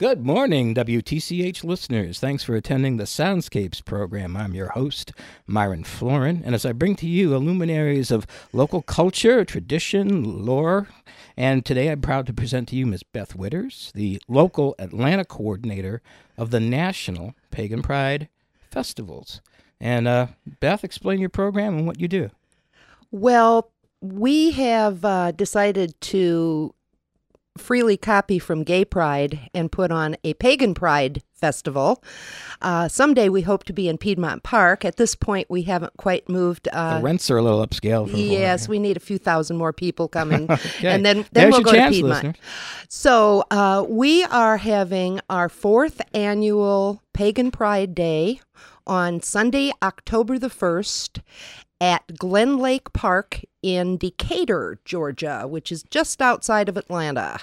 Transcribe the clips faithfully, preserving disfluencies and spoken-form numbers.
Good morning, W T C H listeners. Thanks for attending the Soundscapes program. I'm your host, Myron Florin, and as I bring to you luminaries of local culture, tradition, lore, and today I'm proud to present to you Miss Beth Witters, the local Atlanta coordinator of the National Pagan Pride Festivals. And uh, Beth, explain your program and what you do. Well, we have uh, decided to freely copy from Gay Pride and put on a Pagan Pride Festival. Uh, someday we hope to be in Piedmont Park. At this point, we haven't quite moved. Uh, the rents are a little upscale. For yes, we need a few thousand more people coming, okay. and then, then There's we'll go chance, to Piedmont. Listeners. So uh, we are having our fourth annual Pagan Pride Day on Sunday, October the first, at Glen Lake Park in Decatur, Georgia, which is just outside of Atlanta.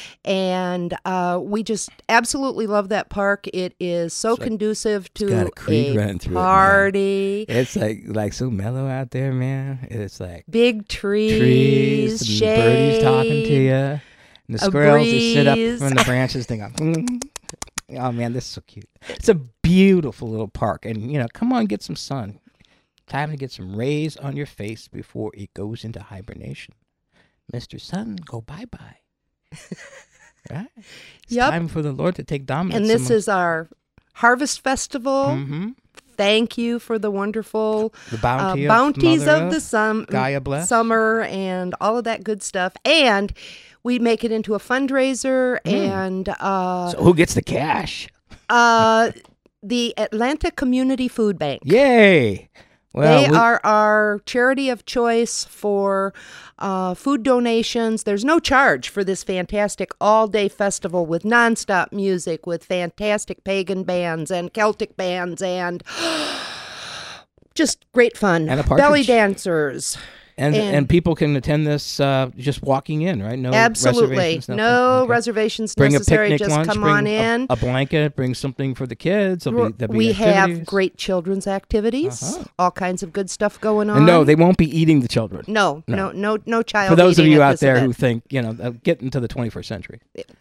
And uh, we just absolutely love that park. It is so It's like- conducive it's got to a creek running a through it, man. party. It's like like so mellow out there, man. It's like Big trees, trees, and shade, birdies talking to you, and the a squirrels just sit up breeze. from the branches. They go, mm. Oh man, this is so cute. It's a beautiful little park, and you know, come on, get some sun. Time to get some rays on your face before it goes into hibernation. Mister Sun, go bye-bye. Right? It's Yep. time for the Lord to take dominance. And this is our Harvest Festival. Mm-hmm. Thank you for the wonderful The uh, bounty of bounties Mother of the sum- Gaia bless. summer and all of that good stuff. And we make it into a fundraiser Mm. and uh, So who gets the cash? uh, the Atlanta Community Food Bank. Yay! Well, They we- are our charity of choice for uh, food donations. There's no charge for this fantastic all-day festival with nonstop music, with fantastic pagan bands and Celtic bands, and just great fun. And a Belly partridge. dancers. And, and And- people can attend this uh, just walking in, right? No Absolutely. reservations, nothing? No Okay. reservations Bring necessary. a picnic Just lunch, come bring on a, in. a blanket, bring something for the kids. There'll be, there'll be we activities. have great children's activities, Uh-huh. all kinds of good stuff going on. And no, they won't be eating the children. no, No. no, no, no child. For those of eating you at out this there event. who think, you know, uh, get into the twenty-first century.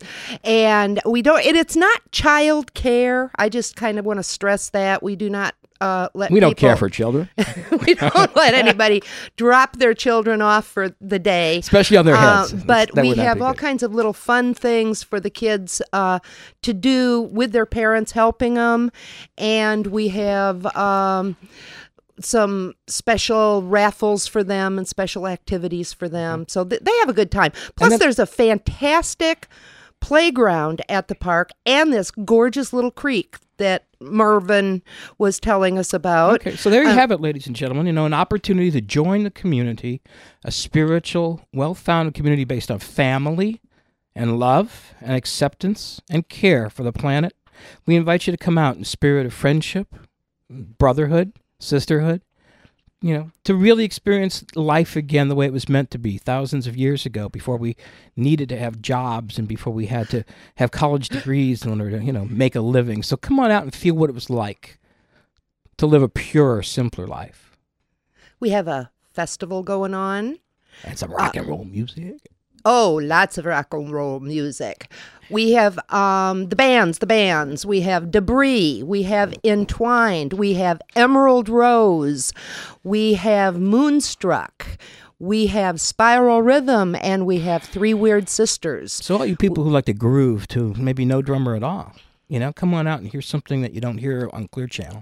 And we don't, and it's not child care. I just kind of want to stress that we do not uh, let We don't care people- for children, we don't let anybody drop their children off for the day. especially on their heads. Uh, but That we would not have be all good. kinds of little fun things for the kids uh, to do with their parents helping them. And we have um, some special raffles for them and special activities for them. So th- they have a good time. Plus, then- there's a fantastic playground at the park and this gorgeous little creek that Mervyn was telling us about. Okay, so there you Uh, have it, ladies and gentlemen. You know, an opportunity to join the community, a spiritual, well-founded community based on family and love and acceptance and care for the planet. We invite you to come out in spirit of friendship, brotherhood, sisterhood, you know, to really experience life again the way it was meant to be thousands of years ago, before we needed to have jobs and before we had to have college degrees in order to, you know, make a living. So come on out and feel what it was like to live a purer, simpler life. We have a festival going on. And some rock and roll music. Oh, lots of rock and roll music. We have um, the bands, the bands. We have Debris. We have Entwined. We have Emerald Rose. We have Moonstruck. We have Spiral Rhythm. And we have Three Weird Sisters. So all you people who like to groove too, maybe no drummer at all, you know, come on out and hear something that you don't hear on Clear Channel.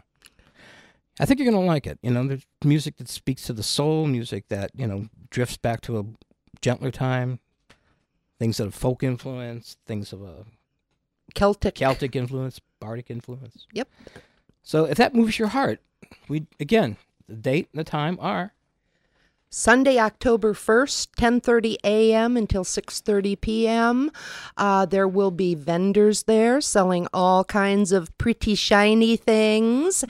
I think you're going to like it. You know, there's music that speaks to the soul, music that, you know, drifts back to a gentler time, things of folk influence, things of a Celtic. Celtic influence, Bardic influence. Yep. So if that moves your heart, we, again, the date and the time are Sunday, October first, ten thirty a.m. until six thirty p.m. Uh, there will be vendors there selling all kinds of pretty shiny things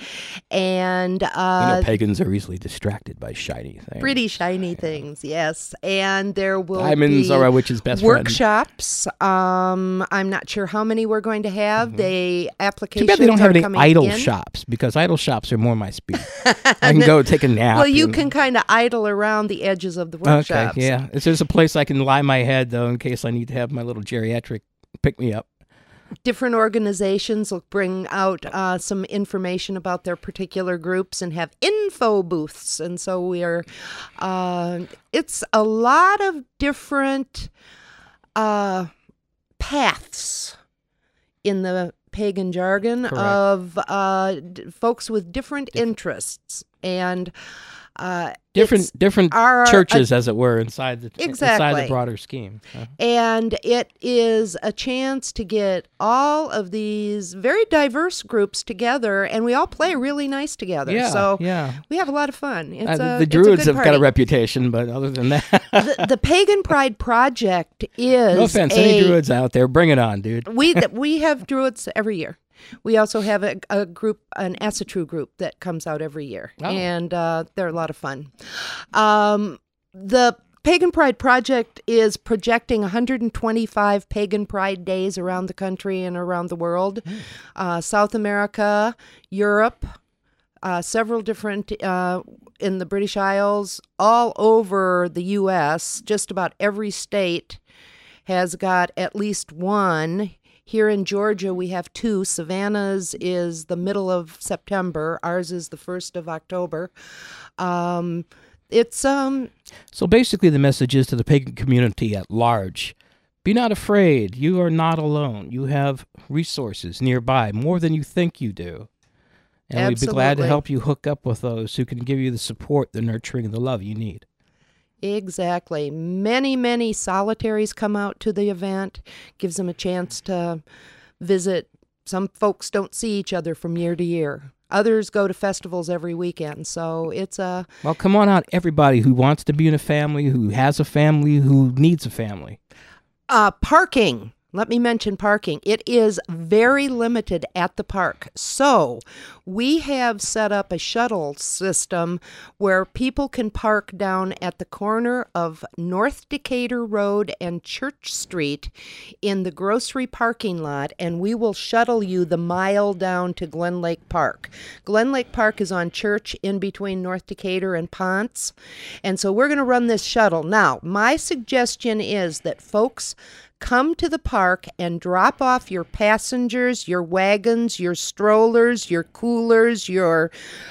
and you uh, know, pagans are easily distracted by shiny things. pretty shiny things, yes. And there will Diamonds be are a witch's best friend. workshops. Um, I'm not sure how many we're going to have. They Too applications bad they don't have are any coming idle in. shops, because idle shops are more my speed. I can go take a nap. Well, you and- can kind of idle around the edges of the workshops. Okay, yeah. If there's a place I can lie my head, though, in case I need to have my little geriatric pick me up. different organizations will bring out uh, some information about their particular groups and have info booths. And so we are, uh, it's a lot of different uh, paths in the pagan jargon. Correct. Of uh, d- folks with different, different. interests. And uh, different different our, churches, uh, as it were, inside the exactly. inside the broader scheme. Uh-huh. And it is a chance to get all of these very diverse groups together, and we all play really nice together. Yeah, so yeah. we have a lot of fun. It's uh, a, the Druids it's a have party. got a reputation, but other than that, the, the Pagan Pride Project is no offense, a, any Druids out there, bring it on, dude. we we have Druids every year. We also have a, a group, an Asatru group that comes out every year, oh. and uh, they're a lot of fun. Um, the Pagan Pride Project is projecting one hundred twenty-five Pagan Pride days around the country and around the world. Mm. Uh, South America, Europe, uh, several different uh, in the British Isles, all over the U S. Just about every state has got at least one. Here in Georgia, we have two. Savannah's is the middle of September. Ours is the first of October. Um, it's um. So basically, the message is to the pagan community at large: be not afraid. You are not alone. You have resources nearby, more than you think you do. And Absolutely. We'd be glad to help you hook up with those who can give you the support, the nurturing, and the love you need. Exactly. Many, many solitaries come out to the event. Gives them a chance to visit. Some folks don't see each other from year to year. Others go to festivals every weekend. So it's a... Well, come on out, everybody who wants to be in a family, who has a family, who needs a family. Uh, parking. Let me mention parking. It is very limited at the park. So we have set up a shuttle system where people can park down at the corner of North Decatur Road and Church Street in the grocery parking lot, and we will shuttle you the mile down to Glen Lake Park. Glen Lake Park is on Church in between North Decatur and Ponce, and so we're going to run this shuttle. Now, my suggestion is that folks come to the park and drop off your passengers, your wagons, your strollers, your coolers, your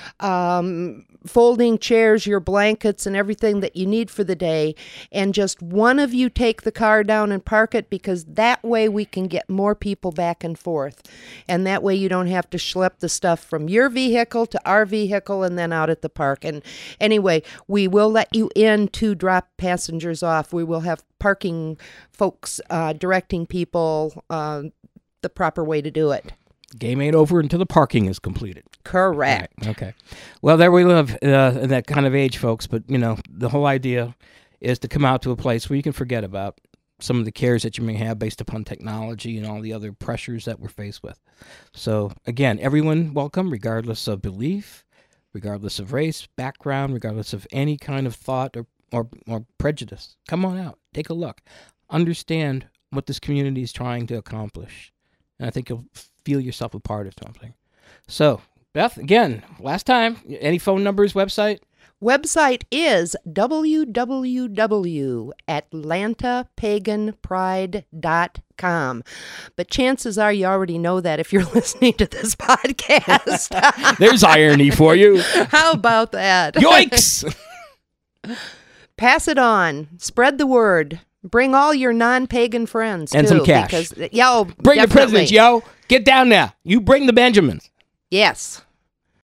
um, folding chairs, your blankets, and everything that you need for the day. And just one of you take the car down and park it, because that way we can get more people back and forth. And that way you don't have to schlep the stuff from your vehicle to our vehicle and then out at the park. And anyway, we will let you in to drop passengers off. We will have parking folks uh, directing people uh, the proper way to do it. Game ain't over until the parking is completed. Correct. Right. Okay. Well, there we live uh, in that kind of age, folks. But, you know, the whole idea is to come out to a place where you can forget about some of the cares that you may have based upon technology and all the other pressures that we're faced with. So, again, everyone welcome, regardless of belief, regardless of race, background, regardless of any kind of thought or, or, or prejudice. Come on out. Take a look. Understand what this community is trying to accomplish. And I think you'll feel yourself a part of something. So, Beth, again, last time, any phone numbers, website? Website is w w w dot atlanta pagan pride dot com. But chances are you already know that if you're listening to this podcast. There's irony for you. How about that? Yoinks! Pass it on. Spread the word. Bring all your non-pagan friends, and too, some cash. Because, yo, bring definitely. the presidents, yo. Get down there. You bring the Benjamins. Yes.